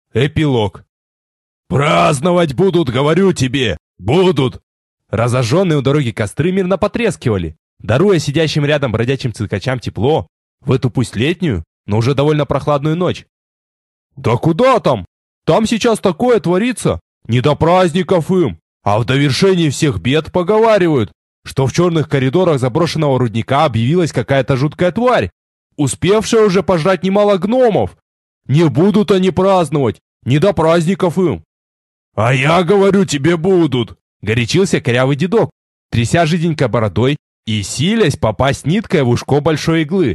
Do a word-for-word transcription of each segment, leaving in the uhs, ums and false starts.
Эпилог. «Праздновать будут, говорю тебе! Будут!» Разожженные у дороги костры мирно потрескивали, даруя сидящим рядом бродячим циркачам тепло в эту пусть летнюю, но уже довольно прохладную ночь. «Да куда там? Там сейчас такое творится! Не до праздников им! А в довершении всех бед поговаривают, что в черных коридорах заброшенного рудника объявилась какая-то жуткая тварь, успевшая уже пожрать немало гномов. Не будут они праздновать, не до праздников им!» «А я говорю, тебе будут!» — горячился корявый дедок, тряся жиденькой бородой и силясь попасть ниткой в ушко большой иглы.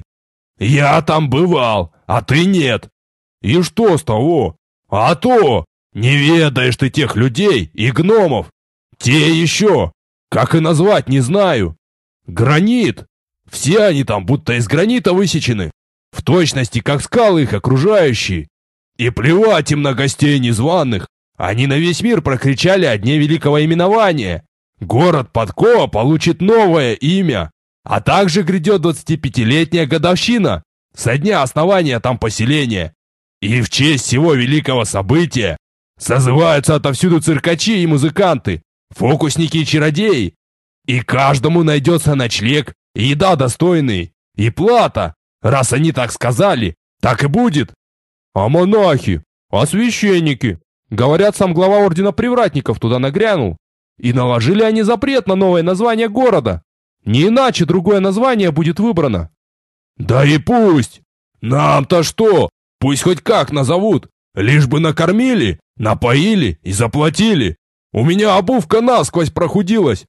«Я там бывал, а ты нет!» «И что с того?» «А то! Не ведаешь ты тех людей и гномов! Те еще! Как и назвать, не знаю! Гранит! Все они там будто из гранита высечены, в точности, как скалы их окружающие. И плевать им на гостей незваных, они на весь мир прокричали о дне великого именования. Город Подкова получит новое имя, а также грядет двадцатипятилетняя годовщина со дня основания там поселения. И в честь всего великого события созываются отовсюду циркачи и музыканты, фокусники и чародеи. И каждому найдется ночлег и еда достойные, и плата. Раз они так сказали, так и будет. А монахи? А священники? Говорят, сам глава ордена привратников туда нагрянул. И наложили они запрет на новое название города. Не иначе другое название будет выбрано. Да и пусть. Нам-то что? Пусть хоть как назовут. Лишь бы накормили, напоили и заплатили. У меня обувка насквозь прохудилась.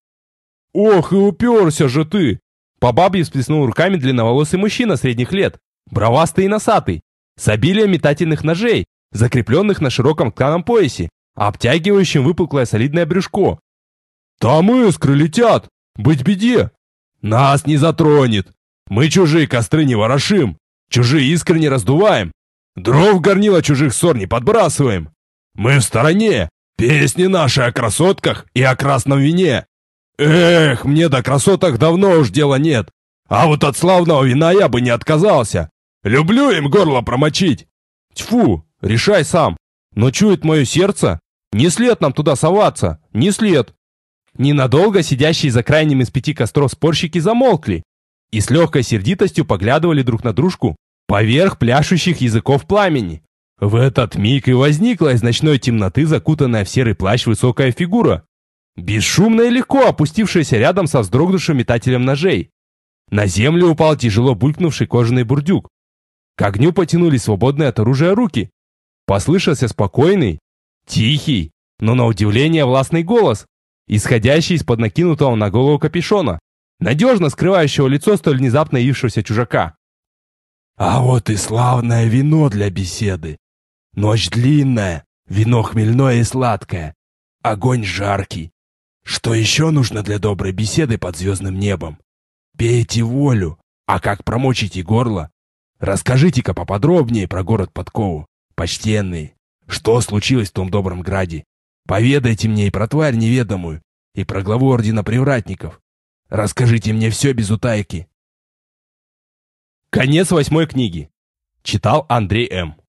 Ох, и уперся же ты. По бабье всплеснул руками длинноволосый мужчина средних лет, бровастый и носатый, с обилием метательных ножей, закрепленных на широком тканом поясе, обтягивающем выпуклое солидное брюшко. «Там искры летят! Быть беде! Нас не затронет! Мы чужие костры не ворошим, чужие искры не раздуваем, дров в горнило чужих ссор не подбрасываем. Мы в стороне, песни наши о красотках и о красном вине. Эх, мне до красоток давно уж дела нет, а вот от славного вина я бы не отказался. Люблю им горло промочить. Тьфу, решай сам. Но чует мое сердце, не след нам туда соваться, не след». Ненадолго сидящие за крайним из пяти костров спорщики замолкли и с легкой сердитостью поглядывали друг на дружку поверх пляшущих языков пламени. В этот миг и возникла из ночной темноты закутанная в серый плащ высокая фигура, бесшумно и легко опустившаяся рядом со вздрогнувшим метателем ножей. На землю упал тяжело булькнувший кожаный бурдюк. К огню потянулись свободные от оружия руки. Послышался спокойный, тихий, но на удивление властный голос, исходящий из-под накинутого на голову капюшона, надежно скрывающего лицо столь внезапно явившегося чужака. «А вот и славное вино для беседы. Ночь длинная, вино хмельное и сладкое, огонь жаркий. Что еще нужно для доброй беседы под звездным небом? Пейте волю, а как промочите горло? Расскажите-ка поподробнее про город Подкову, почтенные. Что случилось в том добром граде? Поведайте мне и про тварь неведомую, и про главу ордена привратников. Расскажите мне все без утайки». Конец восьмой книги. Читал Андрей М.